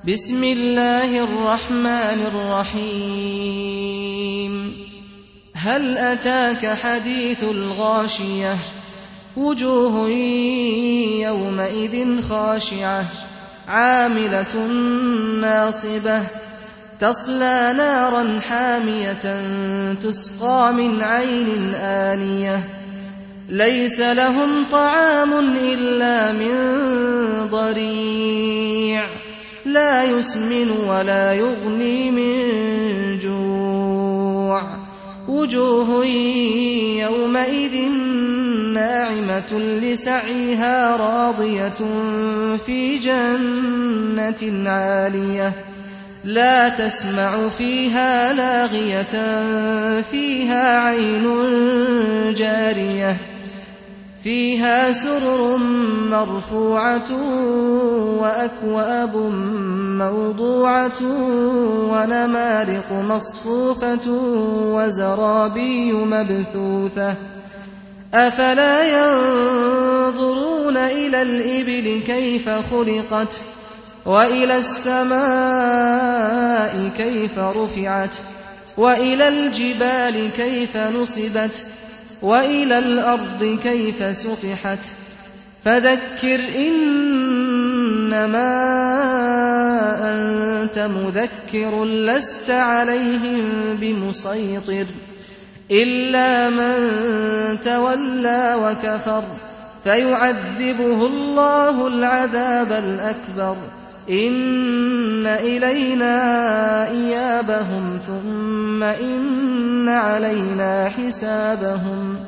بسم الله الرحمن الرحيم هل أتاك حديث الغاشية وجوه يومئذ خاشعة عاملة ناصبة تصلى نارا حامية تسقى من عين آنية ليس لهم طعام إلا من ضريع لا يسمن ولا يغني من جوع وجوه يومئذ ناعمة لسعيها راضية في جنة عالية لا تسمع فيها لاغية فيها عين جارية فيها سرر مرفوعة وأكواب موضوعة ونمارق مصفوفة وزرابي مبثوثة أفلا ينظرون إلى الإبل كيف خلقت وإلى السماء كيف رفعت وإلى الجبال كيف نصبت وإلى الأرض كيف سطحت فذكر إنما أنت مذكر لست عليهم بمسيطر إلا من تولى وكفر فيعذبه الله العذاب الأكبر إن إلينا إيابهم ثم إن علينا حسابهم